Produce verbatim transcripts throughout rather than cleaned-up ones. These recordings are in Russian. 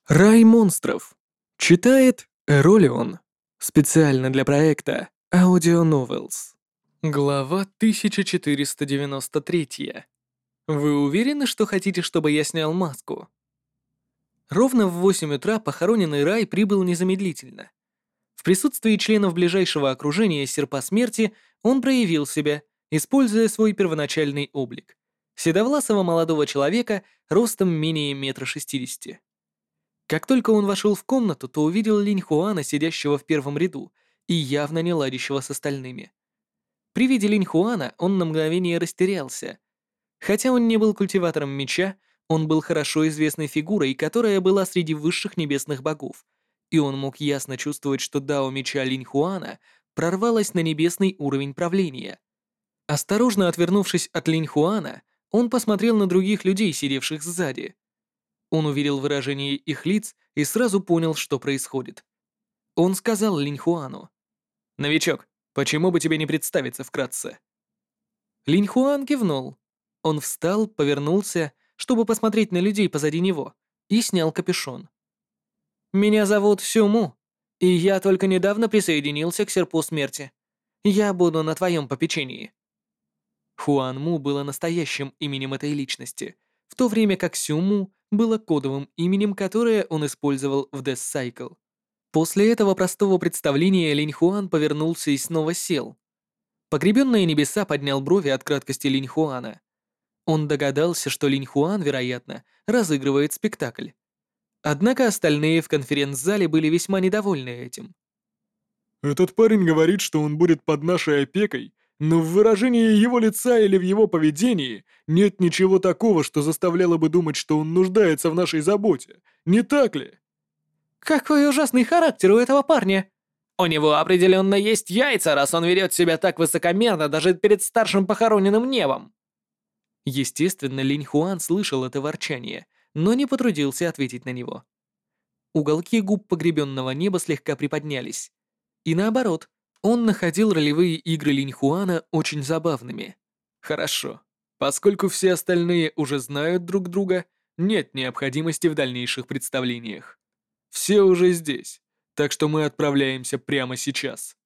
Рай монстров. Читает Эролион. Специально для проекта Audio Novels. Глава тысяча четыреста девяносто три. Вы уверены, что хотите, чтобы я снял маску? Ровно в восемь утра похороненный Рай прибыл незамедлительно. В присутствии членов ближайшего окружения Серпа Смерти он проявил себя, используя свой первоначальный облик. Седовласого молодого человека ростом менее метра шестидесяти. Как только он вошел в комнату, то увидел Линь Хуана, сидящего в первом ряду, и явно не ладящего с остальными. При виде Линь Хуана он на мгновение растерялся. Хотя он не был культиватором меча, он был хорошо известной фигурой, которая была среди высших небесных богов, и он мог ясно чувствовать, что дао меча Линь Хуана прорвалась на небесный уровень правления. Осторожно отвернувшись от Линь Хуана, он посмотрел на других людей, сидевших сзади. Он увидел выражение их лиц и сразу понял, что происходит. Он сказал Линьхуану: «Новичок, почему бы тебе не представиться вкратце?» Линьхуан кивнул. Он встал, повернулся, чтобы посмотреть на людей позади него, и снял капюшон. «Меня зовут Сюму, и я только недавно присоединился к Серпу Смерти. Я буду на твоем попечении». Хуан Му было настоящим именем этой личности, в то время как Сюму было кодовым именем, которое он использовал в Death Cycle. После этого простого представления Линь Хуан повернулся и снова сел. Погребенные небеса поднял брови от краткости Линь Хуана. Он догадался, что Линь Хуан, вероятно, разыгрывает спектакль. Однако остальные в конференц-зале были весьма недовольны этим. Этот парень говорит, что он будет под нашей опекой, но в выражении его лица или в его поведении нет ничего такого, что заставляло бы думать, что он нуждается в нашей заботе. Не так ли? Какой ужасный характер у этого парня! У него определенно есть яйца, раз он ведет себя так высокомерно даже перед старшим похороненным небом. Естественно, Линь Хуан слышал это ворчание, но не потрудился ответить на него. Уголки губ погребенного неба слегка приподнялись. И наоборот, он находил ролевые игры Линь Хуана очень забавными. Хорошо. Поскольку все остальные уже знают друг друга, нет необходимости в дальнейших представлениях. Все уже здесь, так что мы отправляемся прямо сейчас.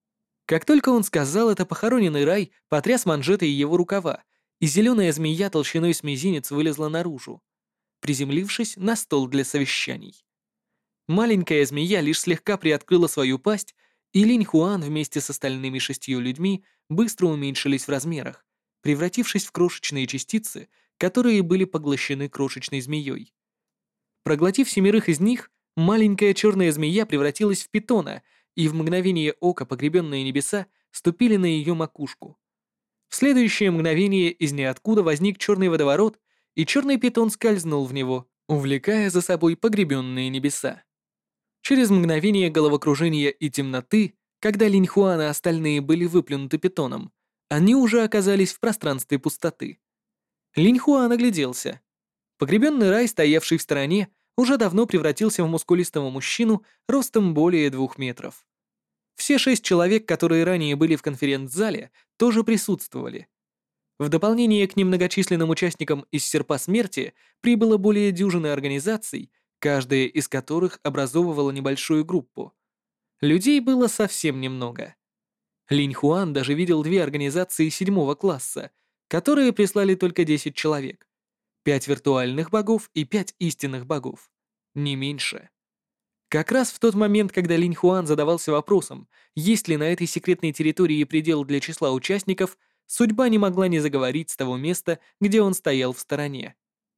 Как только он сказал это, похороненный Рай потряс манжетой его рукава, и зеленая змея толщиной с мизинец вылезла наружу, приземлившись на стол для совещаний. Маленькая змея лишь слегка приоткрыла свою пасть, и Линь Хуан вместе с остальными шестью людьми быстро уменьшились в размерах, превратившись в крошечные частицы, которые были поглощены крошечной змеей. Проглотив семерых из них, маленькая черная змея превратилась в питона, и в мгновение ока погребенные небеса ступили на ее макушку. В следующее мгновение из ниоткуда возник черный водоворот, и черный питон скользнул в него, увлекая за собой погребенные небеса. Через мгновение головокружения и темноты, когда Линь Хуан и остальные были выплюнуты питоном, они уже оказались в пространстве пустоты. Линь Хуан огляделся. Погребенный Рай, стоявший в стороне, уже давно превратился в мускулистого мужчину ростом более двух метров. Все шесть человек, которые ранее были в конференц-зале, тоже присутствовали. В дополнение к немногочисленным участникам из Серпа Смерти прибыло более дюжины организаций, каждая из которых образовывала небольшую группу. Людей было совсем немного. Линь Хуан даже видел две организации седьмого класса, которые прислали только десять человек. Пять виртуальных богов и пять истинных богов. Не меньше. Как раз в тот момент, когда Линь Хуан задавался вопросом, есть ли на этой секретной территории предел для числа участников, судьба не могла не заговорить с того места, где он стоял в стороне.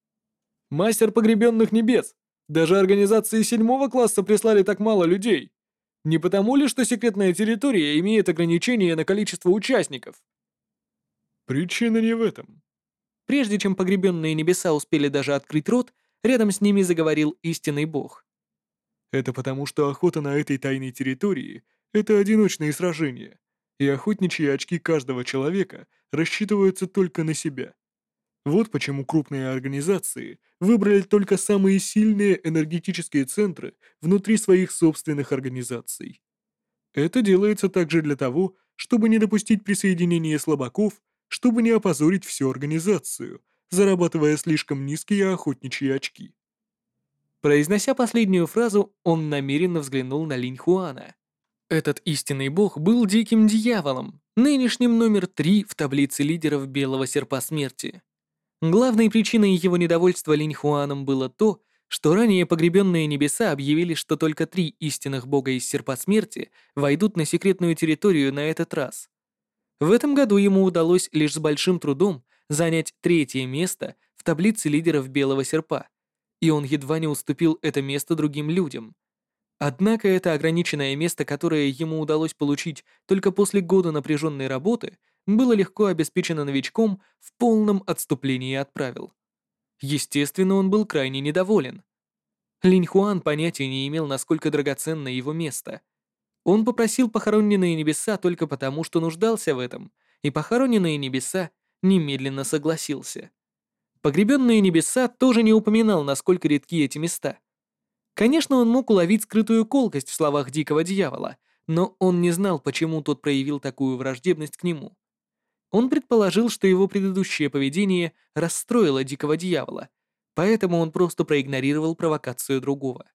Мастер погребенных небес! Даже организации седьмого класса прислали так мало людей. Не потому ли, что секретная территория имеет ограничение на количество участников? Причина не в этом. Прежде чем погребенные небеса успели даже открыть рот, рядом с ними заговорил истинный бог. Это потому, что охота на этой тайной территории — это одиночные сражения, и охотничьи очки каждого человека рассчитываются только на себя. Вот почему крупные организации выбрали только самые сильные энергетические центры внутри своих собственных организаций. Это делается также для того, чтобы не допустить присоединения слабаков, чтобы не опозорить всю организацию, зарабатывая слишком низкие охотничьи очки. Произнося последнюю фразу, он намеренно взглянул на Линь Хуана. Этот истинный бог был диким дьяволом, нынешним номер три в таблице лидеров Белого Серпа Смерти. Главной причиной его недовольства Линь Хуаном было то, что ранее погребенные небеса объявили, что только три истинных бога из Серпа Смерти войдут на секретную территорию на этот раз. В этом году ему удалось лишь с большим трудом занять третье место в таблице лидеров Белого Серпа, и он едва не уступил это место другим людям. Однако это ограниченное место, которое ему удалось получить только после года напряженной работы, было легко обеспечено новичком в полном отступлении от правил. Естественно, он был крайне недоволен. Линь Хуан понятия не имел, насколько драгоценно его место. Он попросил похороненные небеса только потому, что нуждался в этом, и похороненные небеса немедленно согласился. Погребенные небеса тоже не упоминал, насколько редки эти места. Конечно, он мог уловить скрытую колкость в словах дикого дьявола, но он не знал, почему тот проявил такую враждебность к нему. Он предположил, что его предыдущее поведение расстроило дикого дьявола, поэтому он просто проигнорировал провокацию другого.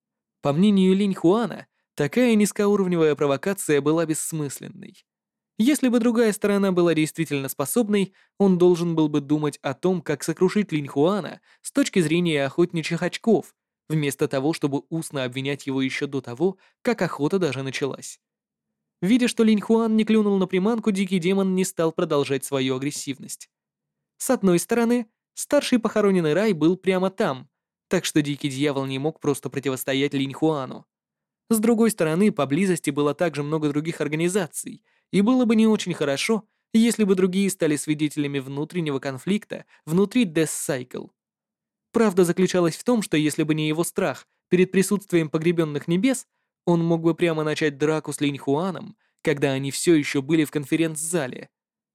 По мнению Линь Хуана, такая низкоуровневая провокация была бессмысленной. Если бы другая сторона была действительно способной, он должен был бы думать о том, как сокрушить Линь Хуана с точки зрения охотничьих очков, вместо того, чтобы устно обвинять его еще до того, как охота даже началась. Видя, что Линь Хуан не клюнул на приманку, дикий демон не стал продолжать свою агрессивность. С одной стороны, старший похороненный рай был прямо там, так что дикий дьявол не мог просто противостоять Линь Хуану. С другой стороны, поблизости было также много других организаций, и было бы не очень хорошо, если бы другие стали свидетелями внутреннего конфликта внутри Death Cycle. Правда заключалась в том, что если бы не его страх перед присутствием погребенных небес, он мог бы прямо начать драку с Линь Хуаном, когда они все еще были в конференц-зале.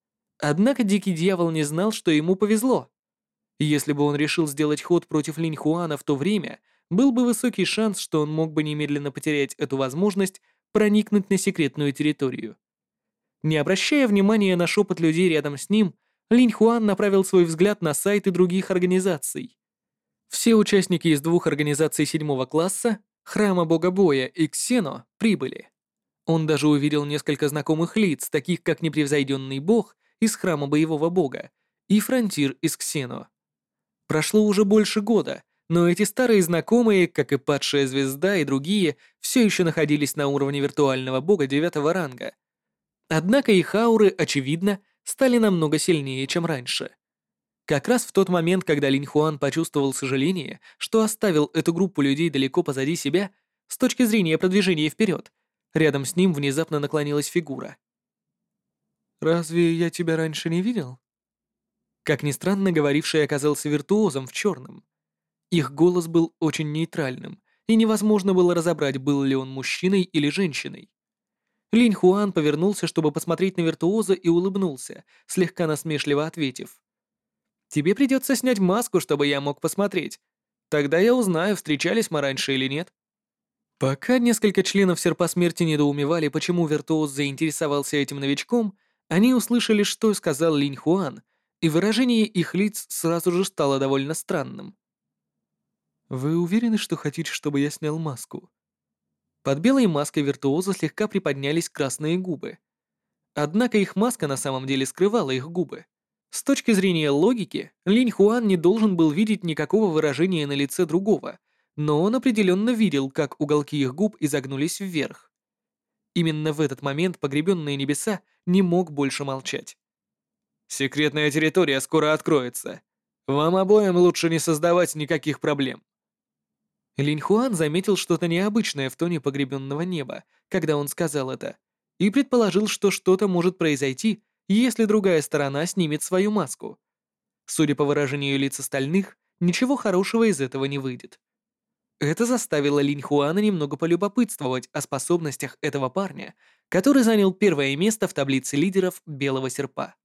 Однако Дикий Дьявол не знал, что ему повезло. Если бы он решил сделать ход против Линь Хуана в то время, был бы высокий шанс, что он мог бы немедленно потерять эту возможность проникнуть на секретную территорию. Не обращая внимания на шепот людей рядом с ним, Линь Хуан направил свой взгляд на сайты других организаций. Все участники из двух организаций седьмого класса, Храма Бога Боя и Ксено, прибыли. Он даже увидел несколько знакомых лиц, таких как Непревзойденный Бог из Храма Боевого Бога и Фронтир из Ксено. Прошло уже больше года, но эти старые знакомые, как и Падшая Звезда и другие, все еще находились на уровне виртуального бога девятого ранга. Однако их ауры, очевидно, стали намного сильнее, чем раньше. Как раз в тот момент, когда Линь Хуан почувствовал сожаление, что оставил эту группу людей далеко позади себя, с точки зрения продвижения вперед, рядом с ним внезапно наклонилась фигура. «Разве я тебя раньше не видел?» Как ни странно, говоривший оказался виртуозом в черном. Их голос был очень нейтральным, и невозможно было разобрать, был ли он мужчиной или женщиной. Линь Хуан повернулся, чтобы посмотреть на виртуоза, и улыбнулся, слегка насмешливо ответив: «Тебе придется снять маску, чтобы я мог посмотреть. Тогда я узнаю, встречались мы раньше или нет». Пока несколько членов Серпа Смерти недоумевали, почему виртуоз заинтересовался этим новичком, они услышали, что сказал Линь Хуан, и выражение их лиц сразу же стало довольно странным. «Вы уверены, что хотите, чтобы я снял маску?» Под белой маской виртуоза слегка приподнялись красные губы. Однако их маска на самом деле скрывала их губы. С точки зрения логики, Линь Хуан не должен был видеть никакого выражения на лице другого, но он определенно видел, как уголки их губ изогнулись вверх. Именно в этот момент погребенные небеса не мог больше молчать. «Секретная территория скоро откроется. Вам обоим лучше не создавать никаких проблем». Линь Хуан заметил что-то необычное в тоне погребенного неба, когда он сказал это, и предположил, что что-то может произойти, если другая сторона снимет свою маску. Судя по выражению лиц остальных, ничего хорошего из этого не выйдет. Это заставило Линь Хуана немного полюбопытствовать о способностях этого парня, который занял первое место в таблице лидеров Белого Серпа.